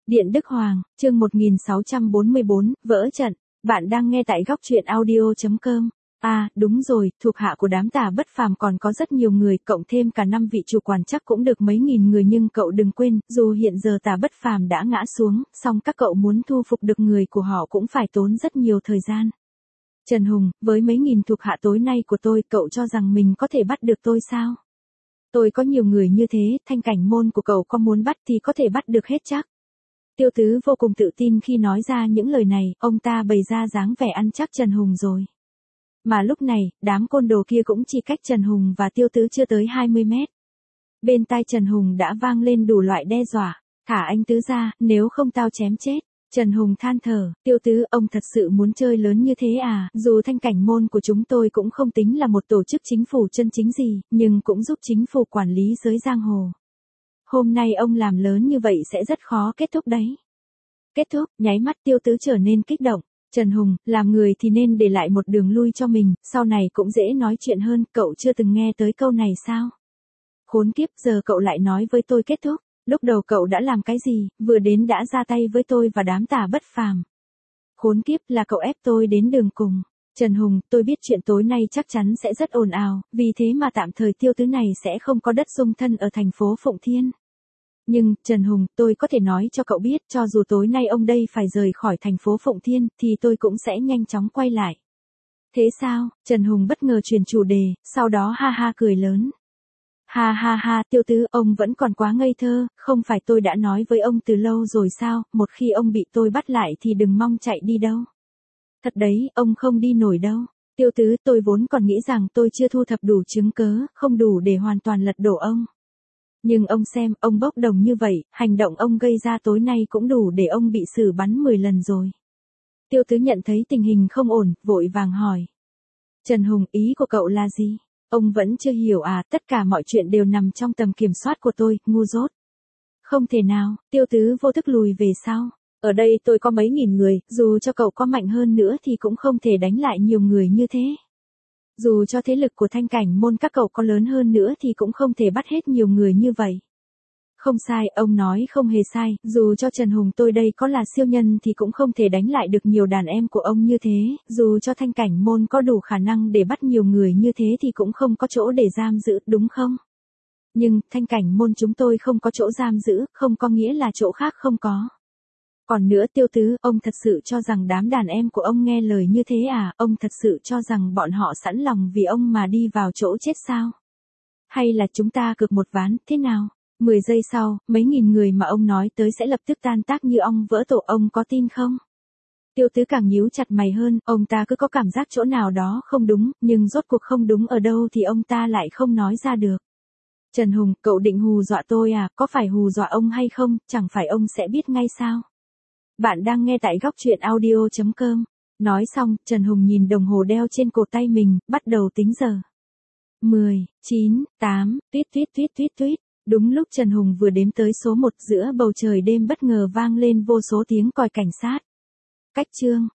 Điện Đức Hoàng, chương 1644, vỡ trận. Bạn đang nghe tại góc truyện audio.com. À, đúng rồi, thuộc hạ của đám Tà Bất Phàm còn có rất nhiều người, cộng thêm cả 5 vị chủ quản chắc cũng được mấy nghìn người, nhưng cậu đừng quên, dù hiện giờ Tà Bất Phàm đã ngã xuống, song các cậu muốn thu phục được người của họ cũng phải tốn rất nhiều thời gian. Trần Hùng, với mấy nghìn thuộc hạ tối nay của tôi, cậu cho rằng mình có thể bắt được tôi sao? Tôi có nhiều người như thế, Thanh Cảnh Môn của cậu có muốn bắt thì có thể bắt được hết chắc. Tiêu Tứ vô cùng tự tin khi nói ra những lời này, ông ta bày ra dáng vẻ ăn chắc Trần Hùng rồi. Mà lúc này, đám côn đồ kia cũng chỉ cách Trần Hùng và Tiêu Tứ chưa tới 20 mét. Bên tai Trần Hùng đã vang lên đủ loại đe dọa, thả anh Tứ ra, nếu không tao chém chết. Trần Hùng than thở, Tiêu Tứ, ông thật sự muốn chơi lớn như thế à? Dù Thanh Cảnh Môn của chúng tôi cũng không tính là một tổ chức chính phủ chân chính gì, nhưng cũng giúp chính phủ quản lý giới giang hồ. Hôm nay ông làm lớn như vậy sẽ rất khó kết thúc đấy. Kết thúc, nháy mắt Tiêu Tứ trở nên kích động. Trần Hùng, làm người thì nên để lại một đường lui cho mình, sau này cũng dễ nói chuyện hơn, cậu chưa từng nghe tới câu này sao? Khốn kiếp, giờ cậu lại nói với tôi kết thúc. Lúc đầu cậu đã làm cái gì, vừa đến đã ra tay với tôi và đám Tà Bất Phàm. Khốn kiếp, là cậu ép tôi đến đường cùng. Trần Hùng, tôi biết chuyện tối nay chắc chắn sẽ rất ồn ào, vì thế mà tạm thời Tiêu Tứ này sẽ không có đất dung thân ở thành phố Phụng Thiên. Nhưng, Trần Hùng, tôi có thể nói cho cậu biết, cho dù tối nay ông đây phải rời khỏi thành phố Phụng Thiên, thì tôi cũng sẽ nhanh chóng quay lại. Thế sao? Trần Hùng bất ngờ chuyển chủ đề, sau đó ha ha cười lớn. Ha ha ha, Tiêu Tứ, ông vẫn còn quá ngây thơ, không phải tôi đã nói với ông từ lâu rồi sao, một khi ông bị tôi bắt lại thì đừng mong chạy đi đâu. Thật đấy, ông không đi nổi đâu. Tiêu Tứ, tôi vốn còn nghĩ rằng tôi chưa thu thập đủ chứng cớ, không đủ để hoàn toàn lật đổ ông. Nhưng ông xem, ông bốc đồng như vậy, hành động ông gây ra tối nay cũng đủ để ông bị xử bắn 10 lần rồi. Tiêu Tứ nhận thấy tình hình không ổn, vội vàng hỏi. Trần Hùng, ý của cậu là gì? Ông vẫn chưa hiểu à, tất cả mọi chuyện đều nằm trong tầm kiểm soát của tôi, ngu dốt. Không thể nào, Tiêu Tứ vô thức lùi về sau. Ở đây tôi có mấy nghìn người, dù cho cậu có mạnh hơn nữa thì cũng không thể đánh lại nhiều người như thế. Dù cho thế lực của Thanh Cảnh Môn các cậu có lớn hơn nữa thì cũng không thể bắt hết nhiều người như vậy. Không sai, ông nói không hề sai, dù cho Trần Hùng tôi đây có là siêu nhân thì cũng không thể đánh lại được nhiều đàn em của ông như thế, dù cho Thanh Cảnh Môn có đủ khả năng để bắt nhiều người như thế thì cũng không có chỗ để giam giữ, đúng không? Nhưng, Thanh Cảnh Môn chúng tôi không có chỗ giam giữ, không có nghĩa là chỗ khác không có. Còn nữa Tiêu Tứ, ông thật sự cho rằng đám đàn em của ông nghe lời như thế à, ông thật sự cho rằng bọn họ sẵn lòng vì ông mà đi vào chỗ chết sao? Hay là chúng ta cược một ván, thế nào? 10 giây sau, mấy nghìn người mà ông nói tới sẽ lập tức tan tác như ong vỡ tổ, ông có tin không? Tiêu Tứ càng nhíu chặt mày hơn, ông ta cứ có cảm giác chỗ nào đó không đúng, nhưng rốt cuộc không đúng ở đâu thì ông ta lại không nói ra được. Trần Hùng, cậu định hù dọa tôi à, có phải hù dọa ông hay không, chẳng phải ông sẽ biết ngay sao? Bạn đang nghe tại góc truyện audio.com. Nói xong, Trần Hùng nhìn đồng hồ đeo trên cổ tay mình, bắt đầu tính giờ. 10, 9, 8, tuyết tuyết tuyết tuyết tuyết. Đúng lúc Trần Hùng vừa đếm tới số 1, giữa bầu trời đêm bất ngờ vang lên vô số tiếng còi cảnh sát. Cách chương.